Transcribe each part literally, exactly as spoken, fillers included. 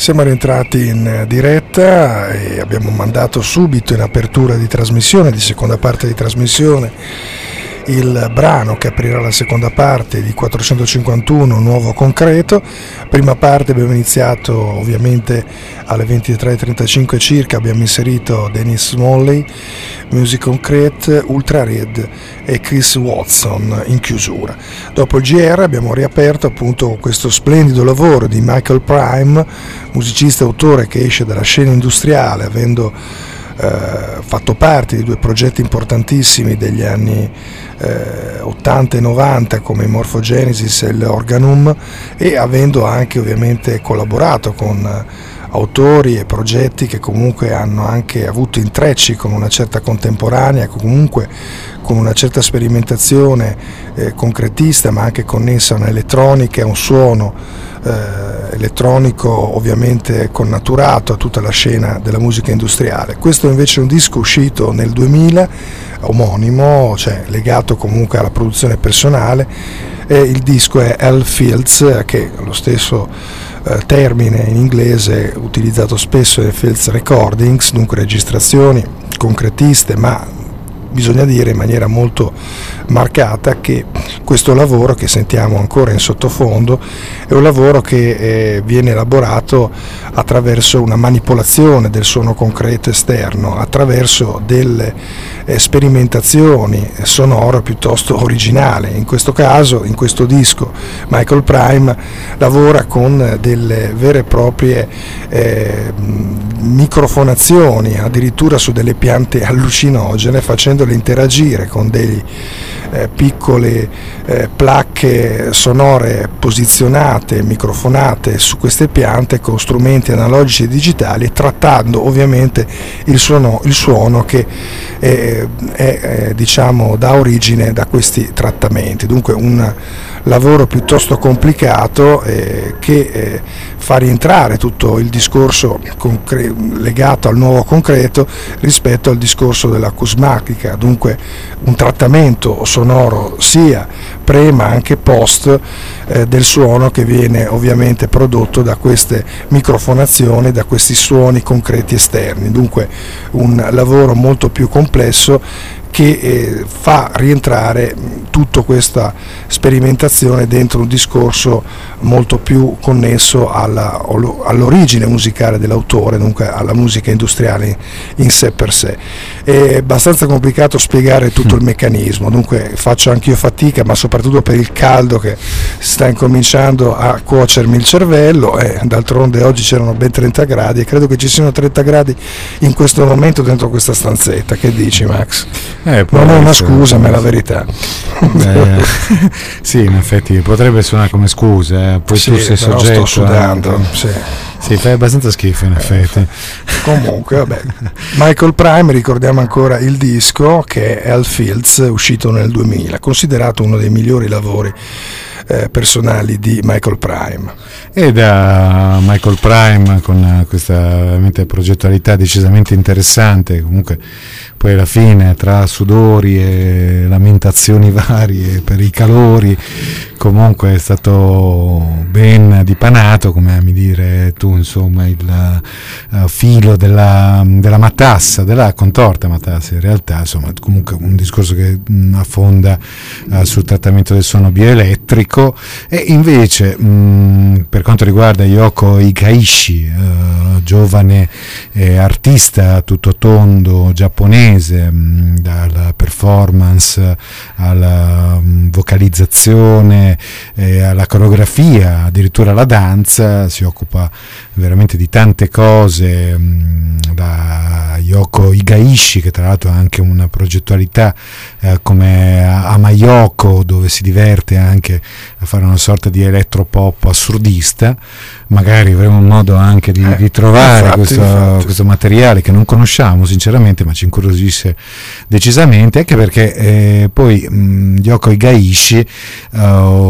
Siamo rientrati in diretta e abbiamo mandato subito in apertura di trasmissione, di seconda parte di trasmissione, il brano che aprirà la seconda parte di quattrocentocinquantuno Nuovo Concreto. Prima parte abbiamo iniziato ovviamente alle ventitré e trentacinque circa, abbiamo inserito Dennis Smalley, Music Concrete, Ultra Red e Chris Watson in chiusura. Dopo il G R abbiamo riaperto appunto questo splendido lavoro di Michael Prime, musicista e autore che esce dalla scena industriale avendo eh, fatto parte di due progetti importantissimi degli anni eh, ottanta e novanta come Morphogenesis e l'Organum, e avendo anche ovviamente collaborato con autori e progetti che comunque hanno anche avuto intrecci con una certa contemporanea, comunque con una certa sperimentazione eh, concretista, ma anche connessa a un'elettronica e a un suono eh, elettronico ovviamente connaturato a tutta la scena della musica industriale. Questo invece è un disco uscito nel duemila, omonimo, cioè legato comunque alla produzione personale, e il disco è L Fields, che è lo stesso eh, termine in inglese utilizzato spesso nei Fields Recordings, dunque registrazioni concretiste, ma bisogna dire in maniera molto marcata che questo lavoro che sentiamo ancora in sottofondo è un lavoro che eh, viene elaborato attraverso una manipolazione del suono concreto esterno, attraverso delle eh, sperimentazioni sonore piuttosto originali. In questo caso, in questo disco, Michael Prime lavora con delle vere e proprie eh, microfonazioni, addirittura su delle piante allucinogene, facendole interagire con degli eh, piccole eh, placche sonore posizionate, microfonate su queste piante con strumenti analogici e digitali, trattando ovviamente il suono, il suono che è, è, è, diciamo dà origine da questi trattamenti. Dunque un lavoro piuttosto complicato eh, che eh, fa rientrare tutto il discorso concre- legato al nuovo concreto rispetto al discorso dell'acusmatica, dunque un trattamento sonoro sia pre ma anche post eh, del suono che viene ovviamente prodotto da queste microfonazioni, da questi suoni concreti esterni, dunque un lavoro molto più complesso che eh, fa rientrare tutta questa sperimentazione dentro un discorso molto più connesso alla, all'origine musicale dell'autore, dunque alla musica industriale in sé per sé. È abbastanza complicato spiegare tutto il meccanismo, dunque faccio anch'io fatica, ma soprattutto per il caldo che sta incominciando a cuocermi il cervello, e d'altronde oggi c'erano ben trenta gradi e credo che ci siano trenta gradi in questo momento dentro questa stanzetta. Che dici, Max? Eh, non è una scusa, ma è la verità. Eh, sì, in effetti potrebbe suonare come scusa, eh. Poi sì, tu sei soggetto. Sto sudando. Anche. Sì. Sì, fai abbastanza schifo in effetti. Comunque, vabbè. Michael Prime, ricordiamo ancora il disco che è L Fields, uscito nel duemila, considerato uno dei migliori lavori eh, personali di Michael Prime. E da Michael Prime, con questa veramente progettualità decisamente interessante, comunque poi alla fine tra sudori e lamentazioni varie per i calori, comunque è stato ben dipanato, come ami dire tu, insomma, il uh, filo della, della matassa, della contorta matassa in realtà, insomma, comunque un discorso che mh, affonda uh, sul trattamento del suono bioelettrico. E invece mh, per quanto riguarda Yoko Igaishi, uh, giovane eh, artista tutto tondo giapponese, mh, dalla performance alla mh, vocalizzazione, eh, alla coreografia, addirittura alla danza, si occupa veramente di tante cose. Mh, da Yoko Igaishi, che tra l'altro ha anche una progettualità eh, come Amayoko, dove si diverte anche a fare una sorta di elettropop assurdista. Magari avremo modo anche di, eh, di trovare infatti, questo, infatti. questo materiale che non conosciamo sinceramente, ma ci incuriosisce decisamente, anche perché eh, poi mh, Yoko Igaishi uh,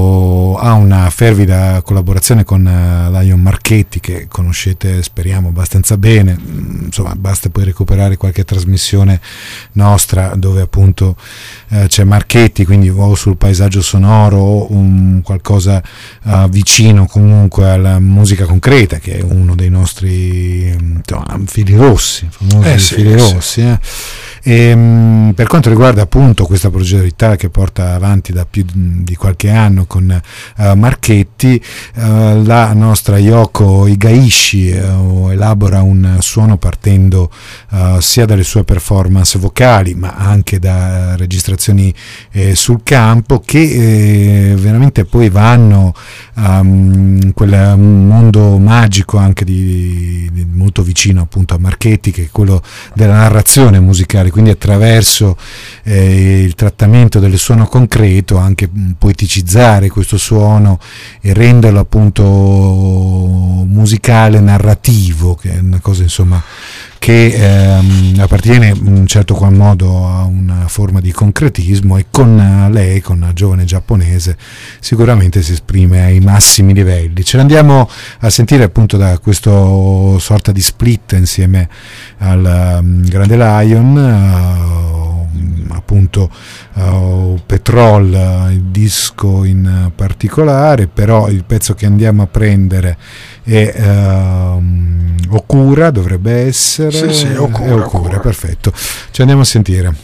ha una fervida collaborazione con uh, Lion Marchetti, che conoscete speriamo abbastanza bene, mh, insomma basta poi recuperare recuperare qualche trasmissione nostra dove appunto eh, c'è Marchetti, quindi o sul paesaggio sonoro o un qualcosa uh, vicino comunque alla musica concreta, che è uno dei nostri insomma, fili rossi, famosi eh sì, fili eh rossi. sì. Eh. E, mh, per quanto riguarda appunto questa progettualità che porta avanti da più di qualche anno con uh, Marchetti, uh, la nostra Yoko Igaishi uh, elabora un suono partendo uh, sia dalle sue performance vocali ma anche da registrazioni eh, sul campo, che eh, veramente poi vanno um, in quel mondo magico anche di, di molto vicino appunto a Marchetti, che è quello della narrazione musicale, quindi attraverso eh, il trattamento del suono concreto anche poeticizzare questo suono e renderlo appunto musicale, narrativo, che è una cosa insomma che ehm, appartiene in un certo qual modo a una forma di concretismo, e con lei, con la giovane giapponese, sicuramente si esprime ai massimi livelli. Ce l'andiamo a sentire appunto da questo sorta di split insieme al um, Grande Lion, uh, appunto uh, Petrol, uh, il disco in particolare, però il pezzo che andiamo a prendere è uh, Okura, dovrebbe essere. Sì, sì, Okura, è Okura, Okura. Perfetto. Ci andiamo a sentire.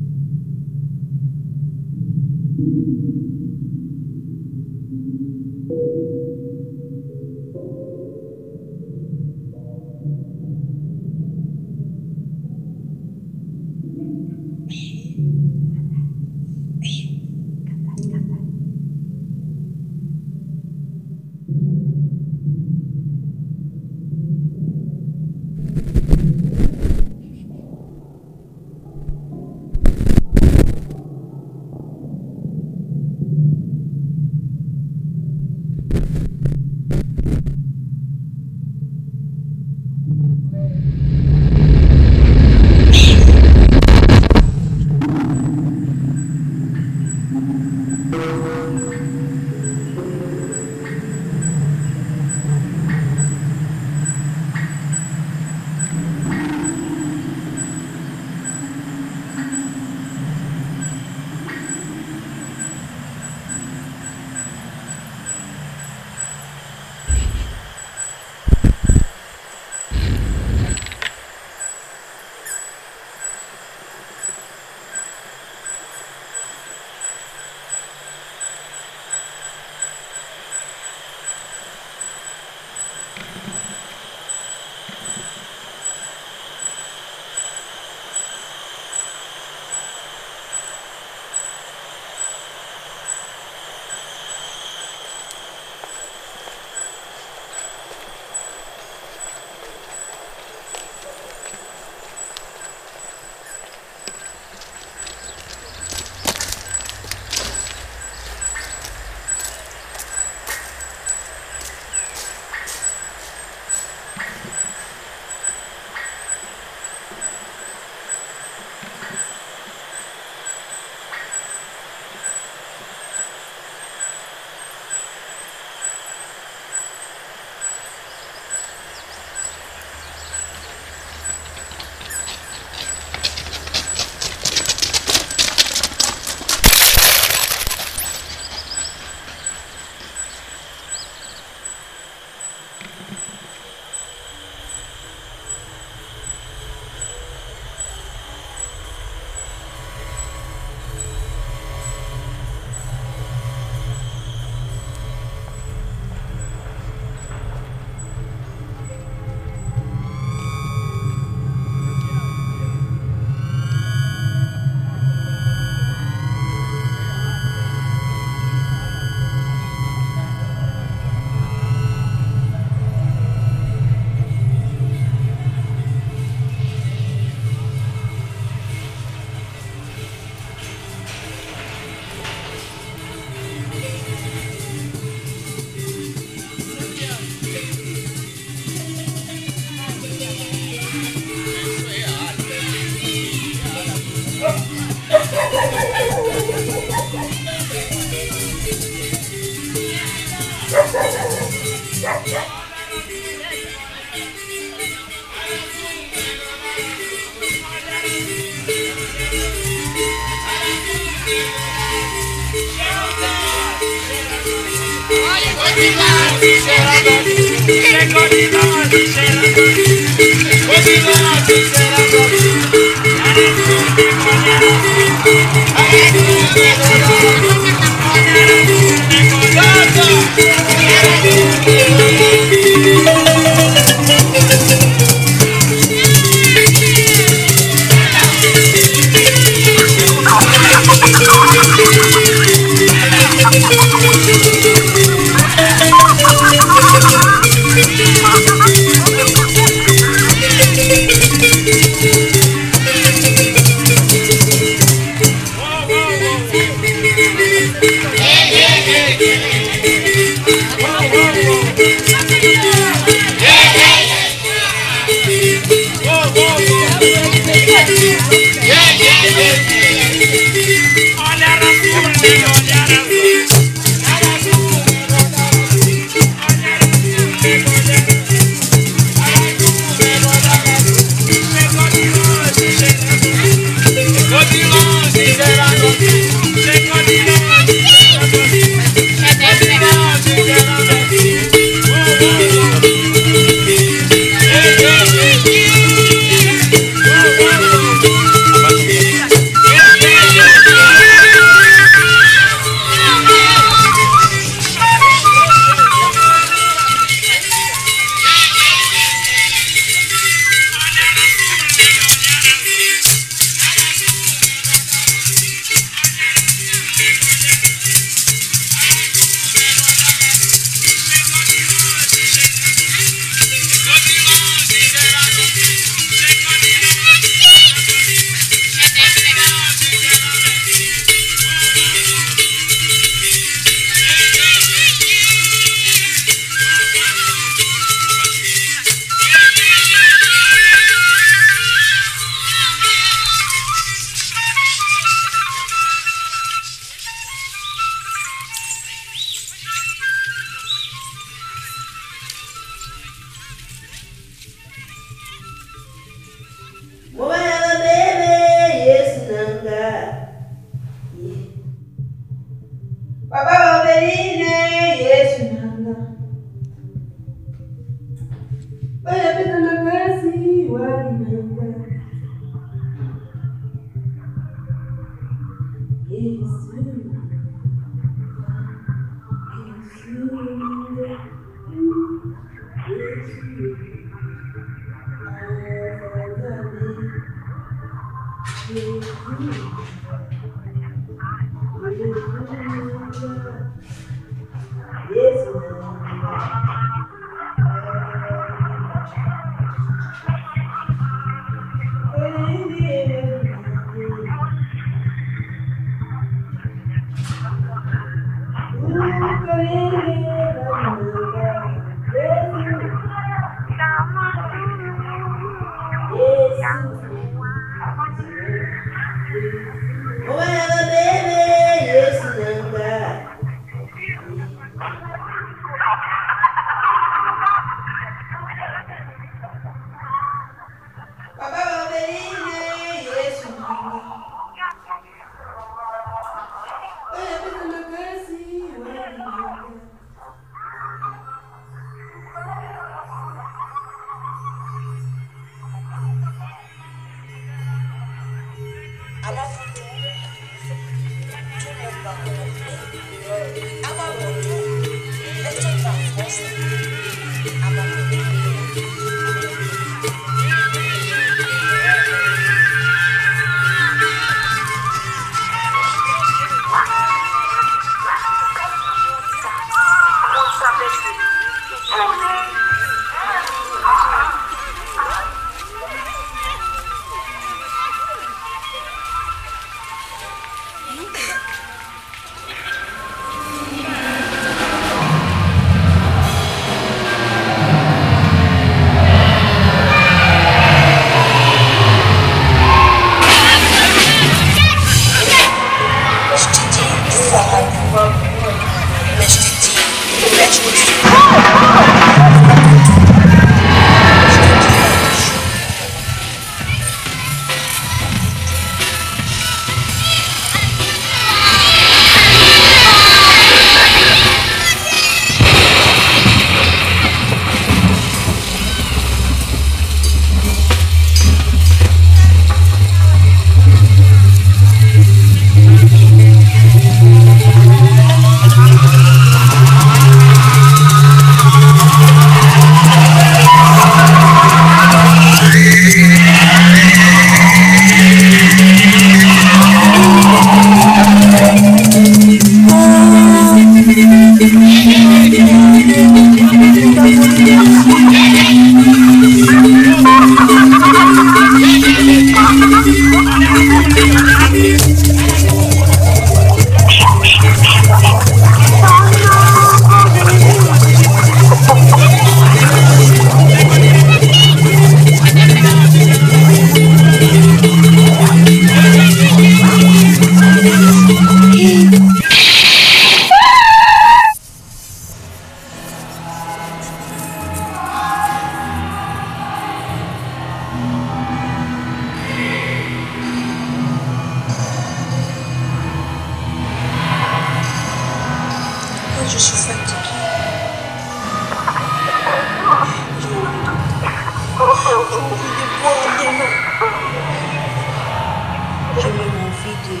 Je me m'envie de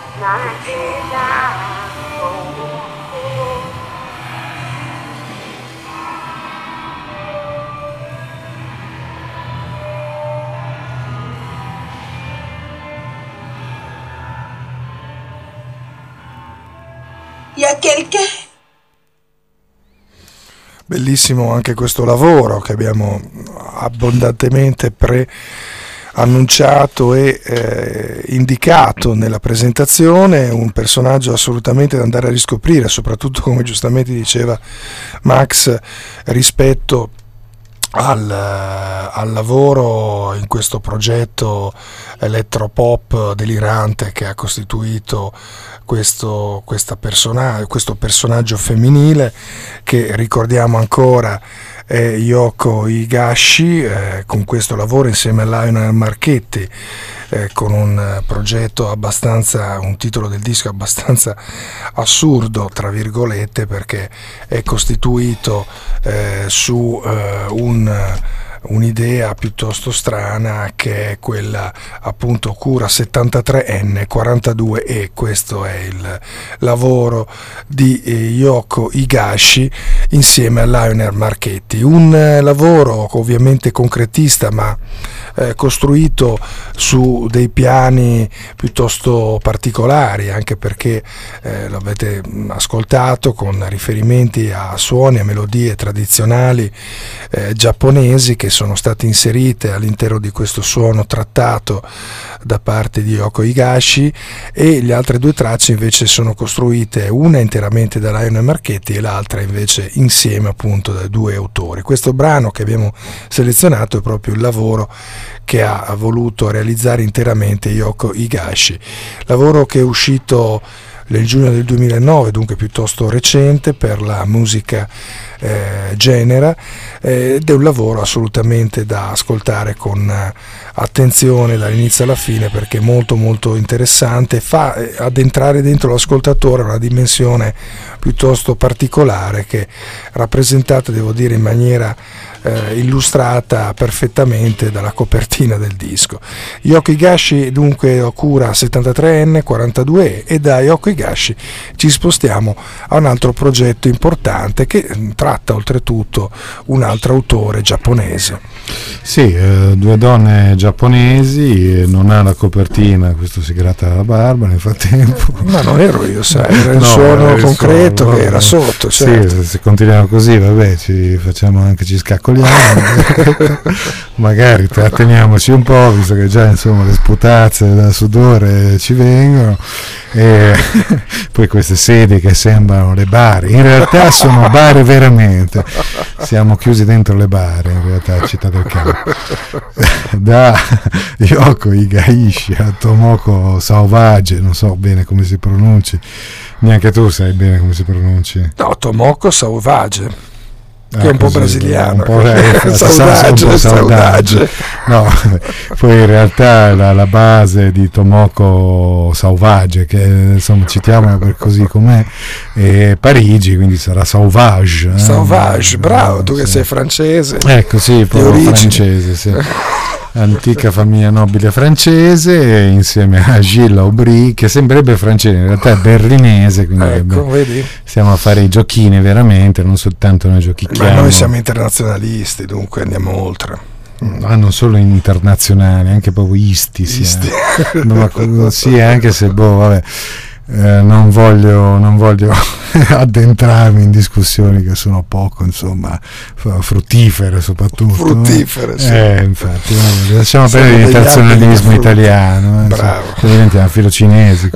Il y a quelqu'un. Bellissimo anche questo lavoro che abbiamo abbondantemente preannunciato e eh, indicato nella presentazione, un personaggio assolutamente da andare a riscoprire, soprattutto come giustamente diceva Max, rispetto Al, al lavoro in questo progetto elettropop delirante che ha costituito questo, questa persona, questo personaggio femminile che ricordiamo ancora è Yoko Higashi, eh, con questo lavoro insieme a Lionel Marchetti, eh, con un progetto abbastanza, un titolo del disco abbastanza assurdo tra virgolette, perché è costituito eh, su eh, un un'idea piuttosto strana che è quella appunto Cura settantatré N quarantadue E. Questo è il lavoro di Yoko Higashi insieme a Lionel Marchetti, un lavoro ovviamente concretista ma eh, costruito su dei piani piuttosto particolari, anche perché eh, lo avete ascoltato con riferimenti a suoni, a melodie tradizionali eh, giapponesi che sono state inserite all'interno di questo suono trattato da parte di Yoko Higashi, e le altre due tracce invece sono costruite, una interamente da Lionel Marchetti e l'altra invece insieme appunto da due autori. Questo brano che abbiamo selezionato è proprio il lavoro che ha voluto realizzare interamente Yoko Higashi, lavoro che è uscito nel giugno del duemilanove, dunque piuttosto recente per la musica eh, Genera, eh, ed è un lavoro assolutamente da ascoltare con eh, attenzione dall'inizio alla fine, perché è molto molto interessante, fa eh, addentrare dentro l'ascoltatore una dimensione piuttosto particolare che è rappresentata, devo dire, in maniera Eh, illustrata perfettamente dalla copertina del disco. Yoko Higashi dunque Cura settantatré N quarantadue E, e da Yoko Higashi ci spostiamo a un altro progetto importante che tratta oltretutto un altro autore giapponese. Sì, eh, due donne giapponesi, eh, non ha la copertina, questo si gratta la barba nel frattempo. Ma non ero io, sai, era il no, suono era il concreto suono, che no, era sotto. Certo. Sì, se continuiamo così, vabbè, ci facciamo anche, ci scaccoliamo. Magari tratteniamoci un po', visto che già insomma le sputazze da sudore ci vengono, e poi queste sedie che sembrano le bare, in realtà sono bare veramente, siamo chiusi dentro le bare in realtà a Città del Capo. Da Yoko Higashi a Tomoko Sauvage, non so bene come si pronunci, neanche tu sai bene come si pronunci. No, Tomoko Sauvage, che è Ah, un po' così, brasiliano, un po', eh, saudade, un po' saudade. No, poi in realtà la, la base di Tomoko Sauvage, che insomma citiamo per così com'è, è Parigi, quindi sarà Sauvage. Eh? Sauvage, bravo, tu sì. che sei francese. Ecco, sì, proprio origini. francese, sì. Antica famiglia nobile francese, insieme a Gilles Aubry, che sembrerebbe francese, in realtà è berlinese, quindi Ecco, vabbè, vedi? stiamo a fare i giochini veramente, non soltanto noi giochicchiamo. Ma noi siamo internazionalisti, dunque andiamo oltre. Ah, non solo internazionali, anche proprio isti, Isti. Sì, no, ma, sì, anche se boh, vabbè, eh, non voglio, non voglio addentrarmi in discussioni che sono poco, insomma, fruttifere soprattutto. Fruttifere, no? sì. Eh, infatti, no, lasciamo Sono perdere degli l'internazionalismo alberi italiano, eh, Bravo. insomma, diventiamo filocinesi.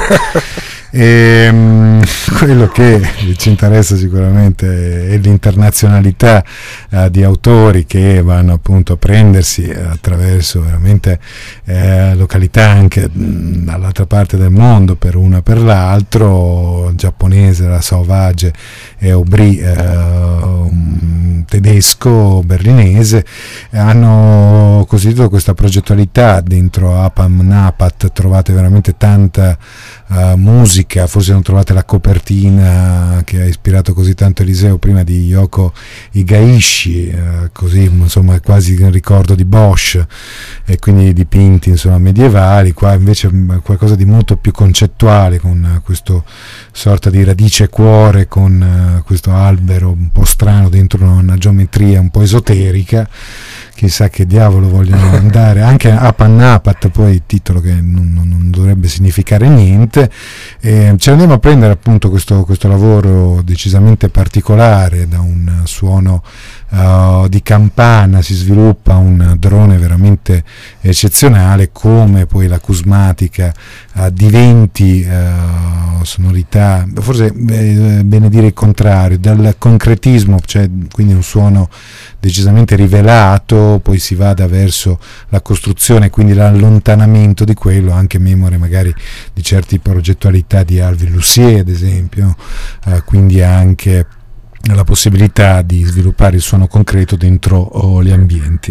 E, um, quello che ci interessa sicuramente è l'internazionalità uh, di autori che vanno appunto a prendersi eh, attraverso veramente eh, località anche mh, dall'altra parte del mondo, per uno e per l'altro. Il giapponese, la Sauvage e Aubry, eh, um, um, tedesco berlinese, hanno costituito questa progettualità dentro Apam Napat. Trovate veramente tanta uh, musica, forse non trovate la copertina che ha ispirato così tanto Eliseo prima di Yoko Higaishi, uh, così insomma quasi un ricordo di Bosch, e quindi dipinti insomma medievali. Qua invece qualcosa di molto più concettuale, con questo sorta di radice cuore, con uh, questo albero un po' strano dentro una geometria un po' esoterica. Chissà che diavolo vogliono andare, anche a Pannapat, poi il titolo che non, non, non dovrebbe significare niente. E ci andiamo a prendere appunto questo, questo lavoro decisamente particolare. Da un suono uh, di campana si sviluppa un drone veramente eccezionale, come poi l'acusmatica uh, diventi uh, sonorità, forse è bene dire il contrario, dal concretismo, cioè quindi un suono decisamente rivelato, poi si vada verso la costruzione, quindi l'allontanamento di quello, anche memore magari di certe progettualità di Alvin Lussier ad esempio, eh, quindi anche la possibilità di sviluppare il suono concreto dentro oh, gli ambienti.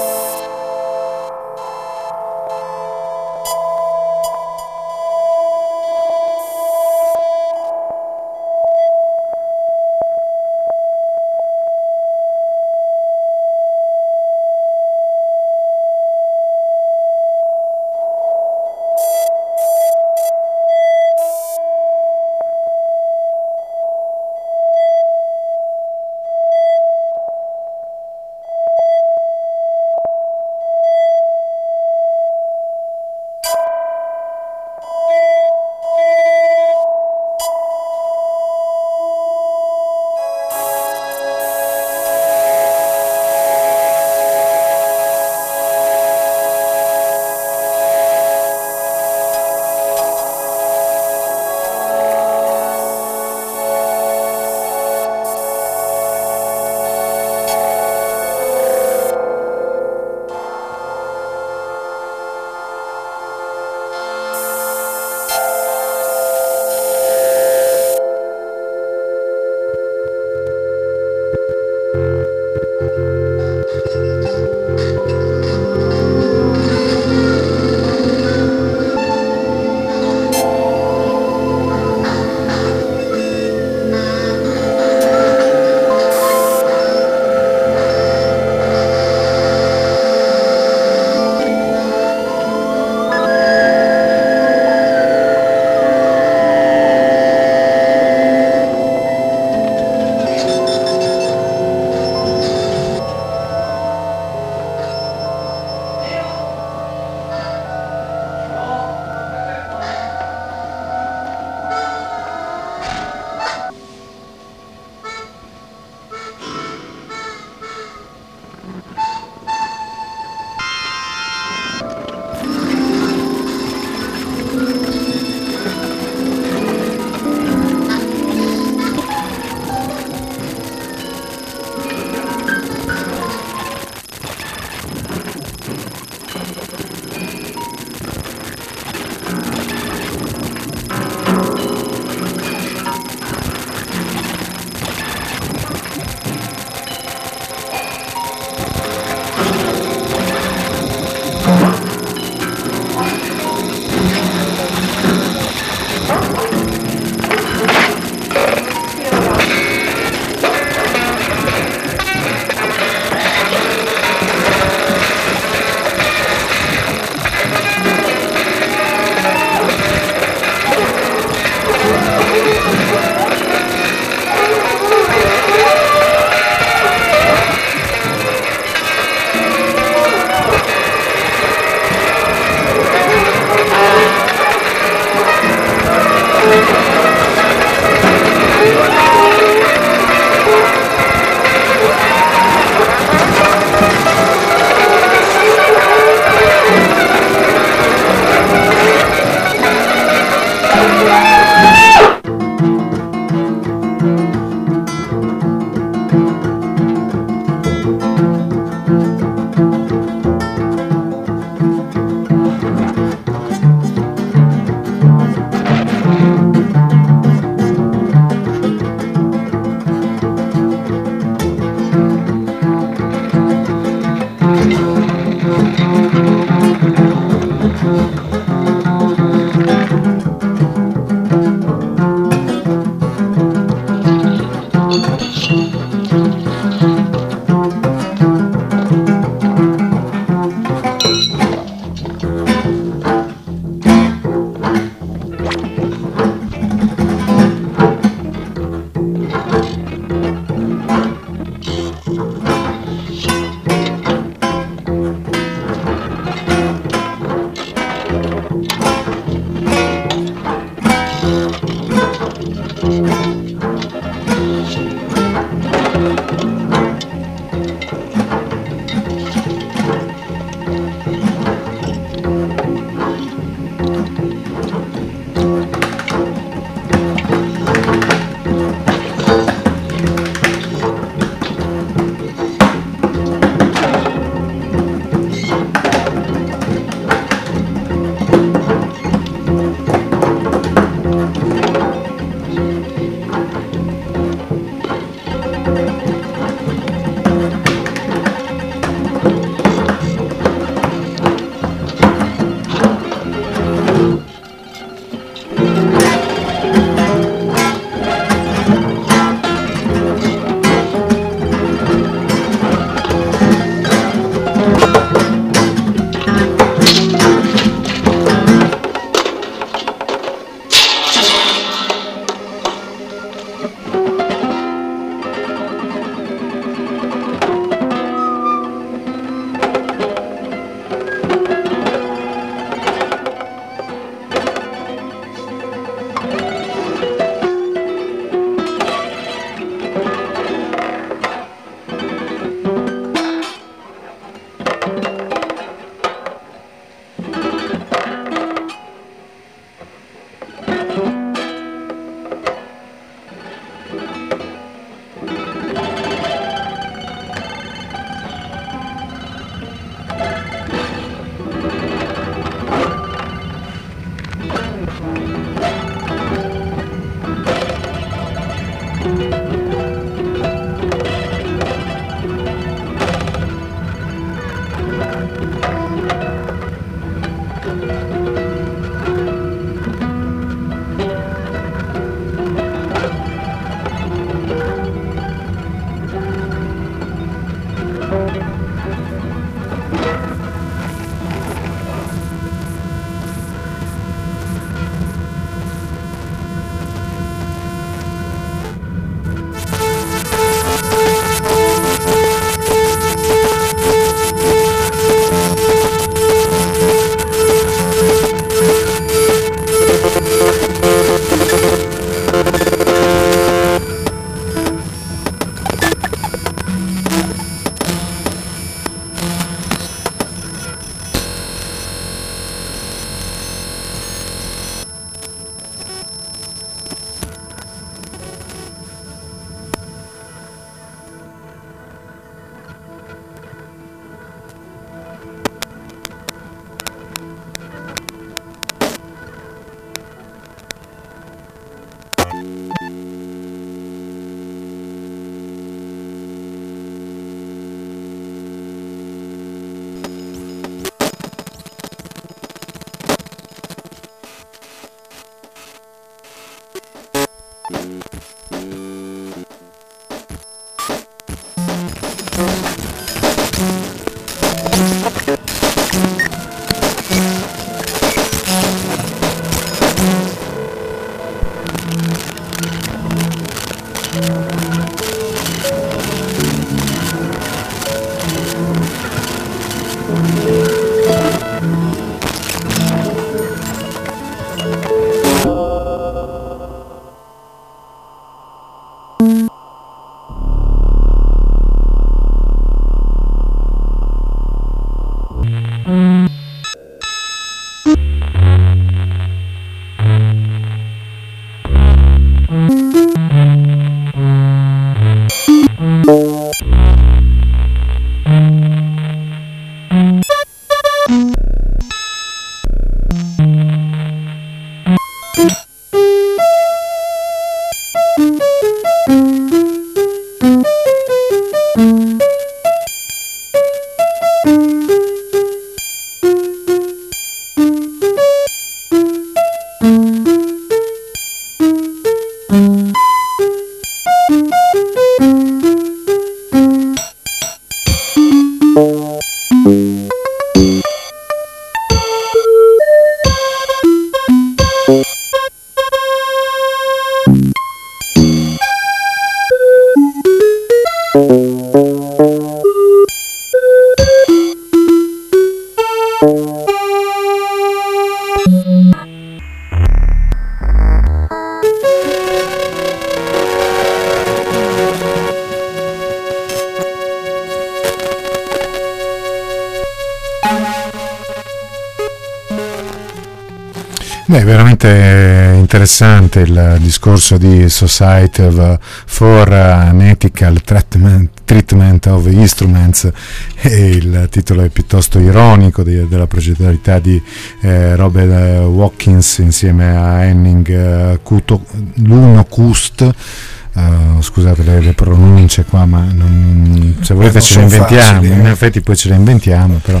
Beh, veramente interessante il discorso di Society for an Ethical Treatment, Treatment of Instruments, e il titolo è piuttosto ironico di, della progettualità di eh, Robert Watkins insieme a Henning eh, Kuto, Luno Kust. Uh, scusate le, le pronunce qua, ma non, se volete ce le inventiamo, facili, in effetti poi ce le inventiamo, però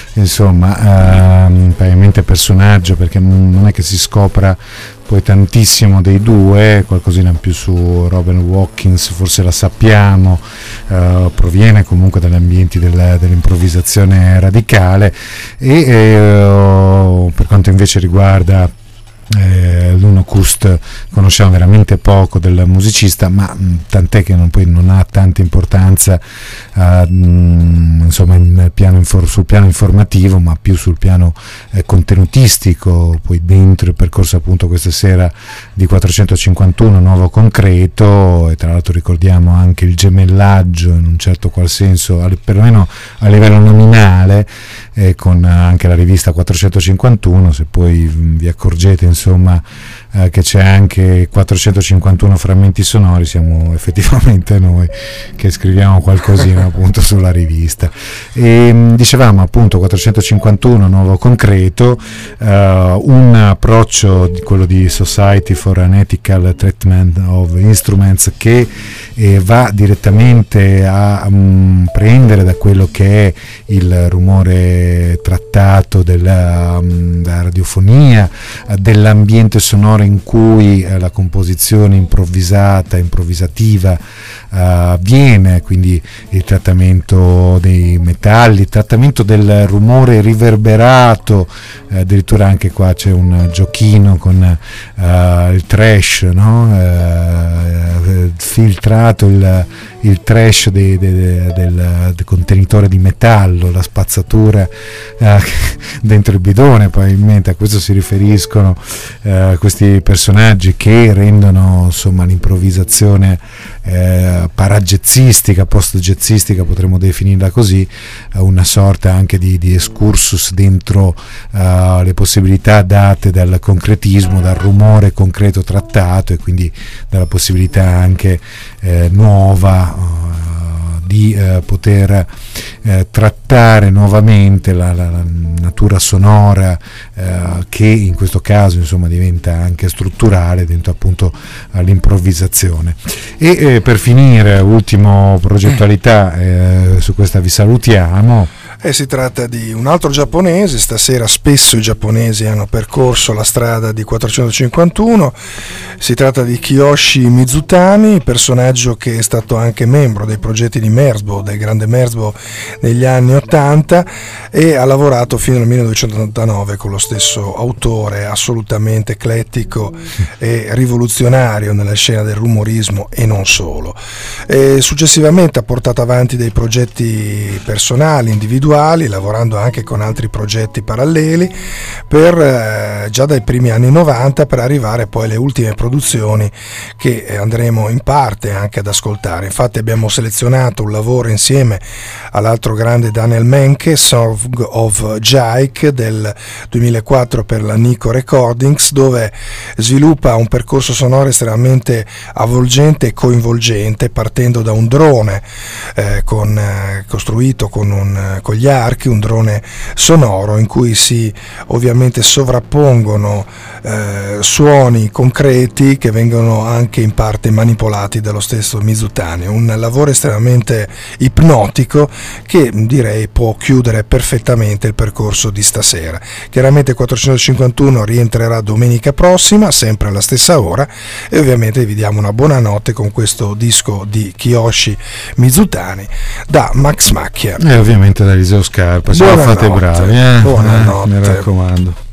insomma uh, parimenti personaggio, perché non è che si scopra poi tantissimo dei due, qualcosina in più su Robert Watkins forse la sappiamo, uh, proviene comunque dagli ambienti del, dell'improvvisazione radicale, e uh, per quanto invece riguarda Eh, Luno Kust conosciamo veramente poco del musicista, ma mh, tant'è che non, poi non ha tanta importanza uh, mh, insomma in piano infor- sul piano informativo, ma più sul piano eh, contenutistico. Poi dentro il percorso appunto questa sera di quattrocentocinquantuno Nuovo Concreto, e tra l'altro ricordiamo anche il gemellaggio in un certo qual senso, al, perlomeno a livello nominale, eh, con anche la rivista quattrocentocinquantuno. Se poi vi accorgete insomma eh, che c'è anche quattrocentocinquantuno frammenti sonori, siamo effettivamente noi che scriviamo qualcosina appunto sulla rivista. E mh, dicevamo appunto quattrocentocinquantuno Nuovo Concreto, eh, un approccio di quello di Society for an Ethical Treatment of Instruments che eh, va direttamente a mh, prendere da quello che è il rumore trattato della, mh, della radiofonia, eh, dell'ambiente sonoro in cui eh, la composizione improvvisata, improvvisativa eh, avviene, quindi il trattamento dei metalli, il trattamento del rumore riverberato, eh, addirittura anche qua c'è un giochino con eh, il trash, no? eh, filtrato il, il trash de, de, de, del, del contenitore di metallo, la spazzatura eh, dentro il bidone. Probabilmente a questo si riferiscono eh, questi personaggi che rendono insomma l'improvvisazione eh, parajazzistica, post-jazzistica, potremmo definirla così, eh, una sorta anche di, di excursus dentro eh, le possibilità date dal concretismo, dal rumore concreto trattato, e quindi dalla possibilità anche eh, nuova uh, di uh, poter uh, trattare nuovamente la, la, la natura sonora uh, che in questo caso insomma diventa anche strutturale dentro appunto all'improvvisazione. E eh, per finire, ultimo progettualità, eh, su questa vi salutiamo. Eh, si tratta di un altro giapponese. Stasera spesso i giapponesi hanno percorso la strada di quattrocentocinquantuno. Si tratta di Kiyoshi Mizutani, personaggio che è stato anche membro dei progetti di Merzbow, del grande Merzbow negli anni ottanta, e ha lavorato fino al millenovecentottantanove con lo stesso autore, assolutamente eclettico e rivoluzionario nella scena del rumorismo e non solo. E successivamente ha portato avanti dei progetti personali, individuali, lavorando anche con altri progetti paralleli per eh, già dai primi anni novanta, per arrivare poi alle ultime produzioni che andremo in parte anche ad ascoltare. Infatti abbiamo selezionato un lavoro insieme all'altro grande Daniel Menke, Song of Jaik del duemilaquattro per la Nico Recordings, dove sviluppa un percorso sonoro estremamente avvolgente e coinvolgente, partendo da un drone eh, con, eh, costruito con un con gli archi, un drone sonoro in cui si ovviamente sovrappongono eh, suoni concreti che vengono anche in parte manipolati dallo stesso Mizutani. Un lavoro estremamente ipnotico che direi può chiudere perfettamente il percorso di stasera. Chiaramente quattrocentocinquantuno rientrerà domenica prossima, sempre alla stessa ora, e ovviamente vi diamo una buonanotte con questo disco di Kiyoshi Mizutani da Max Macchia e ovviamente da Eliseo Scarpa. Ce la fate bravi, eh? Buonanotte. Eh, mi raccomando.